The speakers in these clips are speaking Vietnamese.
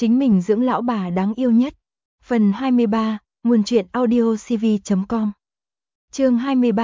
Chính mình dưỡng lão bà đáng yêu nhất. Phần 23, nguồn truyện audiocv.com. Chương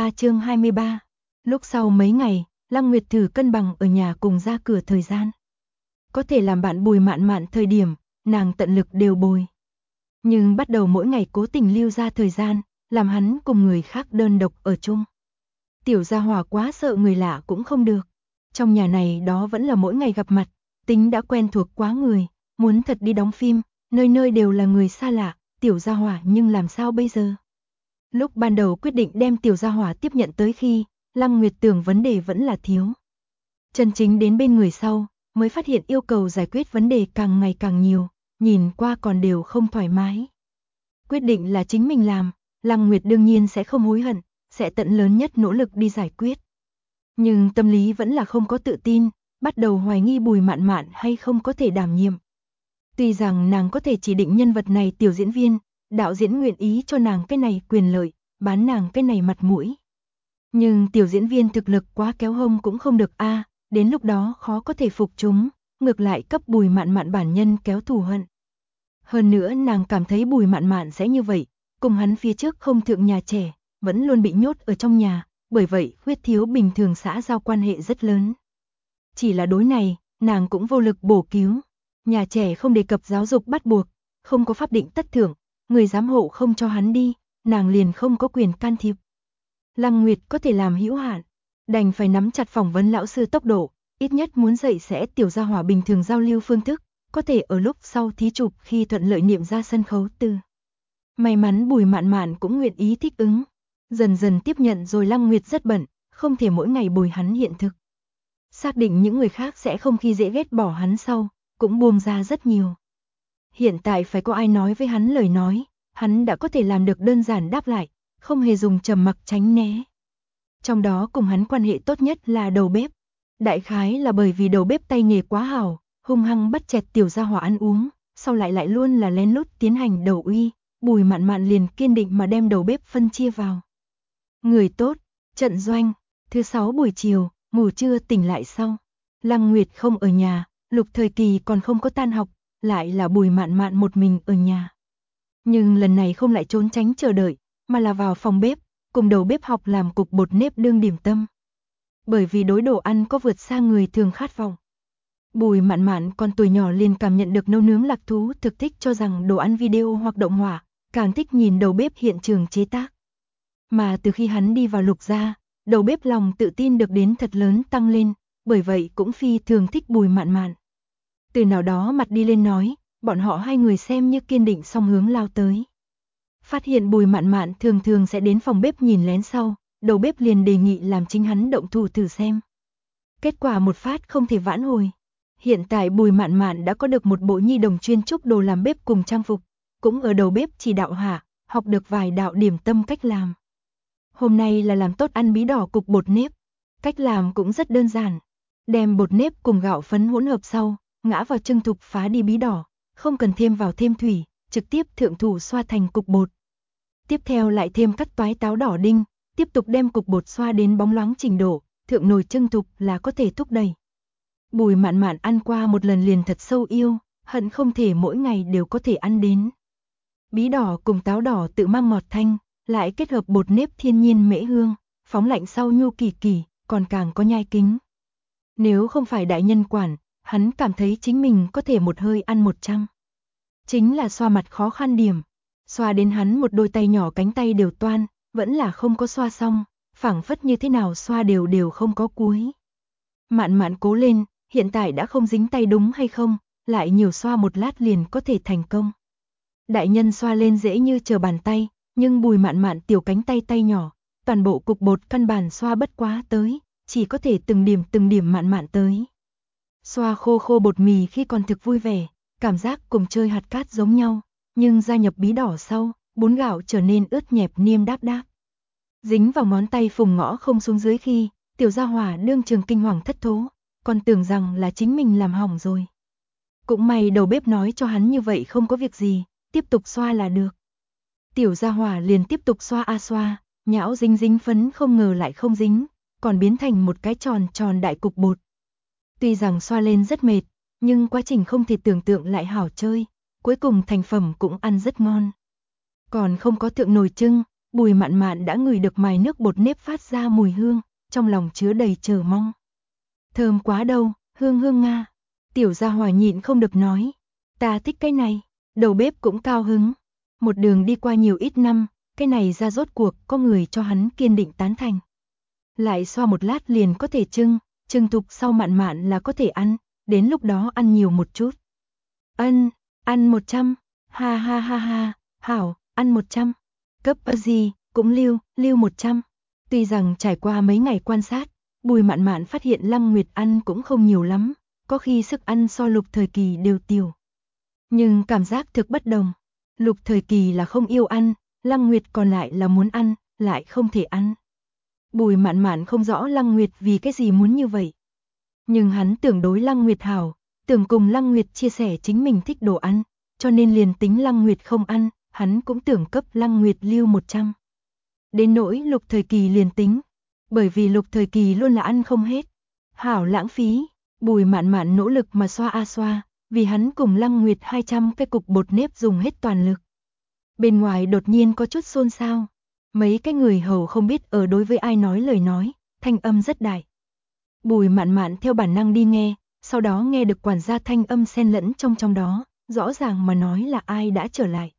23. Lúc sau mấy ngày, Lăng Nguyệt thử cân bằng ở nhà cùng ra cửa thời gian. Có thể làm bạn Bùi Mạn Mạn thời điểm, nàng tận lực đều bồi. Nhưng bắt đầu mỗi ngày cố tình lưu ra thời gian, làm hắn cùng người khác đơn độc ở chung. Tiểu gia hỏa quá sợ người lạ cũng không được. Trong nhà này đó vẫn là mỗi ngày gặp mặt, tính đã quen thuộc quá người, muốn thật đi đóng phim, nơi nơi đều là người xa lạ, tiểu gia hỏa nhưng làm sao bây giờ? Lúc ban đầu quyết định đem tiểu gia hỏa tiếp nhận tới khi, Lăng Nguyệt tưởng vấn đề vẫn là thiếu. Chân chính đến bên người sau, mới phát hiện yêu cầu giải quyết vấn đề càng ngày càng nhiều, nhìn qua còn đều không thoải mái. Quyết định là chính mình làm, Lăng Nguyệt đương nhiên sẽ không hối hận, sẽ tận lớn nhất nỗ lực đi giải quyết. Nhưng tâm lý vẫn là không có tự tin, bắt đầu hoài nghi Bùi Mạn Mạn hay không có thể đảm nhiệm. Tuy rằng nàng có thể chỉ định nhân vật này tiểu diễn viên, đạo diễn nguyện ý cho nàng cái này quyền lợi, bán nàng cái này mặt mũi. Nhưng tiểu diễn viên thực lực quá kéo hông cũng không được a, đến lúc đó khó có thể phục chúng, ngược lại cấp Bùi Mạn Mạn bản nhân kéo thù hận. Hơn nữa nàng cảm thấy Bùi Mạn Mạn sẽ như vậy, cùng hắn phía trước không thượng nhà trẻ, vẫn luôn bị nhốt ở trong nhà, bởi vậy khuyết thiếu bình thường xã giao quan hệ rất lớn. Chỉ là đối này, nàng cũng vô lực bổ cứu. Nhà trẻ không đề cập giáo dục bắt buộc, không có pháp định tất thưởng, người giám hộ không cho hắn đi, nàng liền không có quyền can thiệp. Lăng Nguyệt có thể làm hữu hạn, đành phải nắm chặt phỏng vấn lão sư tốc độ, ít nhất muốn dạy sẽ tiểu gia hỏa bình thường giao lưu phương thức, có thể ở lúc sau thí chụp khi thuận lợi niệm ra sân khấu từ. May mắn Bùi Mạn Mạn cũng nguyện ý thích ứng, dần dần tiếp nhận rồi Lăng Nguyệt rất bận, không thể mỗi ngày bồi hắn hiện thực. Xác định những người khác sẽ không khi dễ ghét bỏ hắn sau, cũng buông ra rất nhiều. Hiện tại phải có ai nói với hắn lời nói, hắn đã có thể làm được đơn giản đáp lại, không hề dùng trầm mặc tránh né. Trong đó cùng hắn quan hệ tốt nhất là đầu bếp. Đại khái là bởi vì đầu bếp tay nghề quá hảo, hung hăng bắt chẹt tiểu gia hỏa ăn uống, sau lại luôn là lén lút tiến hành đầu uy, Bùi Mạn Mạn liền kiên định mà đem đầu bếp phân chia vào. Người tốt, trận doanh, thứ 6 buổi chiều, ngủ trưa tỉnh lại sau. Lăng Nguyệt không ở nhà, Lục Thời Kỳ còn không có tan học, lại là Bùi Mạn Mạn một mình ở nhà. Nhưng lần này không lại trốn tránh chờ đợi, mà là vào phòng bếp, cùng đầu bếp học làm cục bột nếp đương điểm tâm. Bởi vì đối đồ ăn có vượt xa người thường khát vọng. Bùi Mạn Mạn còn tuổi nhỏ liền cảm nhận được nấu nướng lạc thú, thực thích cho rằng đồ ăn video hoặc động họa, càng thích nhìn đầu bếp hiện trường chế tác. Mà từ khi hắn đi vào Lục gia, đầu bếp lòng tự tin được đến thật lớn tăng lên, bởi vậy cũng phi thường thích Bùi Mạn Mạn. Từ nào đó mặt đi lên nói, bọn họ hai người xem như kiên định song hướng lao tới. Phát hiện Bùi Mạn Mạn thường thường sẽ đến phòng bếp nhìn lén sau, đầu bếp liền đề nghị làm chính hắn động thủ thử xem. Kết quả một phát không thể vãn hồi. Hiện tại Bùi Mạn Mạn đã có được một bộ nhi đồng chuyên trúc đồ làm bếp cùng trang phục, cũng ở đầu bếp chỉ đạo hạ, học được vài đạo điểm tâm cách làm. Hôm nay là làm tốt ăn bí đỏ cục bột nếp. Cách làm cũng rất đơn giản. Đem bột nếp cùng gạo phấn hỗn hợp sau, ngã vào trưng thục phá đi bí đỏ, không cần thêm vào thêm thủy, trực tiếp thượng thủ xoa thành cục bột. Tiếp theo lại thêm cắt toái táo đỏ đinh, tiếp tục đem cục bột xoa đến bóng loáng trình độ, thượng nồi trưng thục là có thể thúc đẩy. Bùi Mạn Mạn ăn qua một lần liền thật sâu yêu, hận không thể mỗi ngày đều có thể ăn đến. Bí đỏ cùng táo đỏ tự mang ngọt thanh, lại kết hợp bột nếp thiên nhiên mễ hương, phóng lạnh sau nhu kỳ kỳ, còn càng có nhai kính. Nếu không phải đại nhân quản, hắn cảm thấy chính mình có thể một hơi ăn 100. Chính là xoa mặt khó khăn điểm, xoa đến hắn một đôi tay nhỏ cánh tay đều toan, vẫn là không có xoa xong, phảng phất như thế nào xoa đều không có cuối. Mạn Mạn cố lên, hiện tại đã không dính tay đúng hay không, lại nhiều xoa một lát liền có thể thành công. Đại nhân xoa lên dễ như trở bàn tay, nhưng Bùi Mạn Mạn tiểu cánh tay nhỏ, toàn bộ cục bột căn bản xoa bất quá tới, chỉ có thể từng điểm Mạn Mạn tới. Xoa khô bột mì khi còn thực vui vẻ, cảm giác cùng chơi hạt cát giống nhau, nhưng gia nhập bí đỏ sau, bún gạo trở nên ướt nhẹp niêm đáp. Dính vào ngón tay phùng ngõ không xuống dưới khi, tiểu gia hỏa đương trường kinh hoàng thất thố, còn tưởng rằng là chính mình làm hỏng rồi. Cũng may đầu bếp nói cho hắn như vậy không có việc gì, tiếp tục xoa là được. Tiểu gia hỏa liền tiếp tục xoa, nhão dính phấn không ngờ lại không dính, còn biến thành một cái tròn đại cục bột. Tuy rằng xoa lên rất mệt, nhưng quá trình không thể tưởng tượng lại hảo chơi, cuối cùng thành phẩm cũng ăn rất ngon. Còn không có thượng nồi trưng, Bùi Mạn Mạn đã ngửi được mài nước bột nếp phát ra mùi hương, trong lòng chứa đầy chờ mong. Thơm quá đâu, hương hương nga. Tiểu Gia Hỏa nhịn không được nói, ta thích cái này. Đầu bếp cũng cao hứng. Một đường đi qua nhiều ít năm, cái này ra rốt cuộc có người cho hắn kiên định tán thành. Lại xoa một lát liền có thể trưng thục sau Mạn Mạn là có thể ăn, đến lúc đó ăn nhiều một chút. Ăn 100, ha ha ha ha, hảo, ăn 100. Cấp gì, cũng lưu 100. Tuy rằng trải qua mấy ngày quan sát, Bùi Mạn Mạn phát hiện Lăng Nguyệt ăn cũng không nhiều lắm, có khi sức ăn so Lục Thời Kỳ đều tiểu. Nhưng cảm giác thực bất đồng. Lục Thời Kỳ là không yêu ăn, Lăng Nguyệt còn lại là muốn ăn, lại không thể ăn. Bùi Mạn Mạn không rõ Lăng Nguyệt vì cái gì muốn như vậy. Nhưng hắn tưởng đối Lăng Nguyệt hảo, tưởng cùng Lăng Nguyệt chia sẻ chính mình thích đồ ăn, cho nên liền tính Lăng Nguyệt không ăn, hắn cũng tưởng cấp Lăng Nguyệt lưu 100. Đến nỗi Lục Thời Kỳ liền tính, bởi vì Lục Thời Kỳ luôn là ăn không hết. Hảo lãng phí, Bùi Mạn Mạn nỗ lực mà xoa, vì hắn cùng Lăng Nguyệt 200 cái cục bột nếp dùng hết toàn lực. Bên ngoài đột nhiên có chút xôn xao, mấy cái người hầu không biết ở đối với ai nói lời nói, thanh âm rất đại. Bùi Mạn Mạn theo bản năng đi nghe, sau đó nghe được quản gia thanh âm xen lẫn trong đó, rõ ràng mà nói là ai đã trở lại.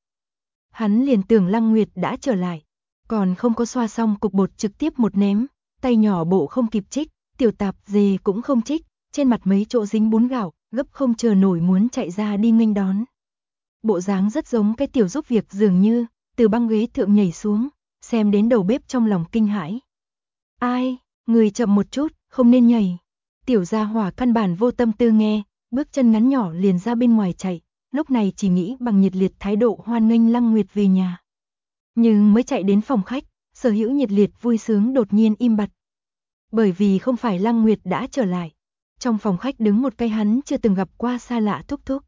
Hắn liền tưởng Lăng Nguyệt đã trở lại, còn không có xoa xong cục bột trực tiếp một ném, tay nhỏ bộ không kịp trích, tiểu tạp dề cũng không trích, trên mặt mấy chỗ dính bún gạo, gấp không chờ nổi muốn chạy ra đi nghênh đón. Bộ dáng rất giống cái tiểu giúp việc dường như, từ băng ghế thượng nhảy xuống, xem đến đầu bếp trong lòng kinh hãi. Ai, người chậm một chút, không nên nhảy. Tiểu Gia Hỏa căn bản vô tâm tư nghe, bước chân ngắn nhỏ liền ra bên ngoài chạy, lúc này chỉ nghĩ bằng nhiệt liệt thái độ hoan nghênh Lăng Nguyệt về nhà. Nhưng mới chạy đến phòng khách, sở hữu nhiệt liệt vui sướng đột nhiên im bặt. Bởi vì không phải Lăng Nguyệt đã trở lại. Trong phòng khách đứng một cái hắn chưa từng gặp qua xa lạ thúc thúc.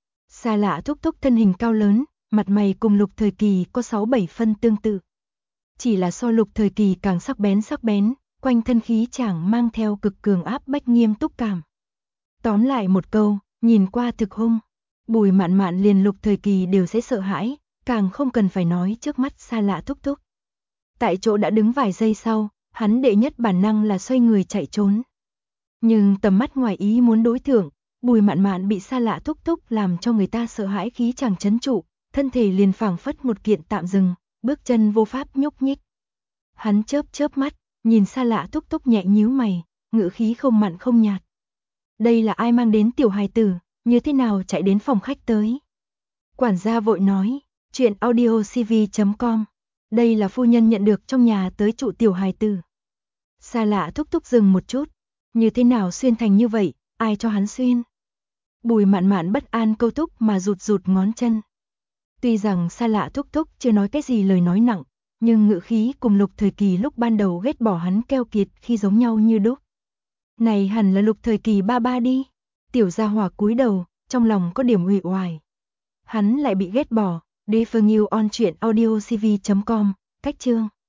Xa lạ thúc thúc thân hình cao lớn, mặt mày cùng Lục Thời Kỳ có 6-7 phân tương tự. Chỉ là so Lục Thời Kỳ càng sắc bén, quanh thân khí chàng mang theo cực cường áp bách nghiêm túc cảm. Tóm lại một câu, nhìn qua thực hung. Bùi Mạn Mạn liền Lục Thời Kỳ đều sẽ sợ hãi, càng không cần phải nói trước mắt xa lạ thúc thúc. Tại chỗ đã đứng vài giây sau, hắn đệ nhất bản năng là xoay người chạy trốn. Nhưng tầm mắt ngoài ý muốn đối thượng, Bùi Mạn Mạn bị xa lạ thúc thúc làm cho người ta sợ hãi khí chàng chấn trụ, thân thể liền phảng phất một kiện tạm dừng, bước chân vô pháp nhúc nhích. Hắn chớp mắt, nhìn xa lạ thúc thúc nhẹ nhíu mày, ngữ khí không mặn không nhạt. Đây là ai mang đến tiểu hài tử, như thế nào chạy đến phòng khách tới? Quản gia vội nói, chuyện audiocv.com, đây là phu nhân nhận được trong nhà tới trụ tiểu hài tử. Xa lạ thúc thúc dừng một chút, như thế nào xuyên thành như vậy, ai cho hắn xuyên? Bùi Mạn Mạn bất an câu thúc mà rụt ngón chân. Tuy rằng xa lạ thúc thúc chưa nói cái gì lời nói nặng, nhưng ngữ khí cùng Lục Thời Kỳ lúc ban đầu ghét bỏ hắn keo kiệt khi giống nhau như đúc. Này hẳn là Lục Thời Kỳ ba đi. Tiểu Gia Hỏa cúi đầu, trong lòng có điểm uể oải. Hắn lại bị ghét bỏ. Definition on chuyện audiocv.com, cách chương.